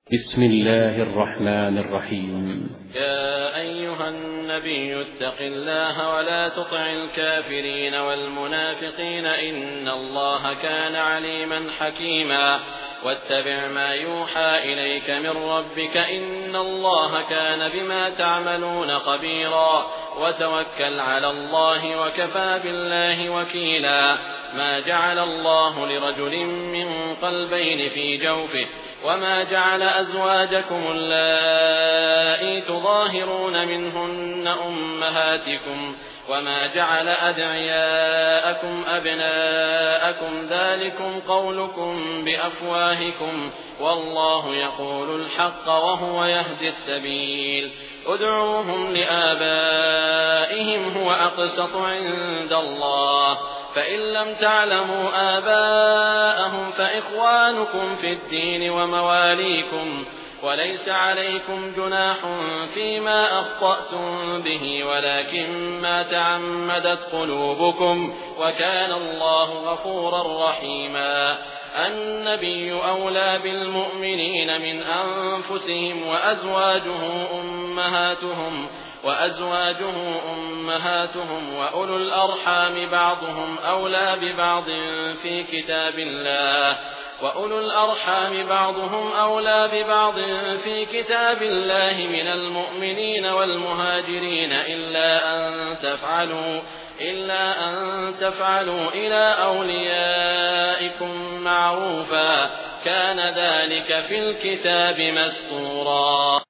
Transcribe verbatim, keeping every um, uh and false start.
بسم الله الرحمن الرحيم. يا أيها النبي اتق الله ولا تطع الكافرين والمنافقين إن الله كان عليما حكيما واتبع ما يوحى إليك من ربك إن الله كان بما تعملون خبيرا وتوكل على الله وكفى بالله وكيلا. ما جعل الله لرجل من قلبين في جوفه وما جعل أزواجكم اللائي تظاهرون منهن أمهاتكم وما جعل أدعياءكم أبناءكم ذلكم قولكم بأفواهكم والله يقول الحق وهو يهدي السبيل. ادعوهم لآبائهم هو أقسط عند الله فإن لم تعلموا آباءهم فإخوانكم في الدين ومواليكم وليس عليكم جناح فيما أخطأتم به ولكن ما تعمدت قلوبكم وكان الله غفورا رحيما. النبي أولى بالمؤمنين من أنفسهم وأزواجه أمهاتهم وأزواجه أمهاتهم وأولو الأرحام بعضهم أولى ببعض في كتاب الله وأولو الأرحام بعضهم أولى ببعض في كتاب الله من المؤمنين والمهاجرين إلا أن تفعلوا إلا أن تفعلوا إلى أوليائكم معروفا كان ذلك في الكتاب مسطورا.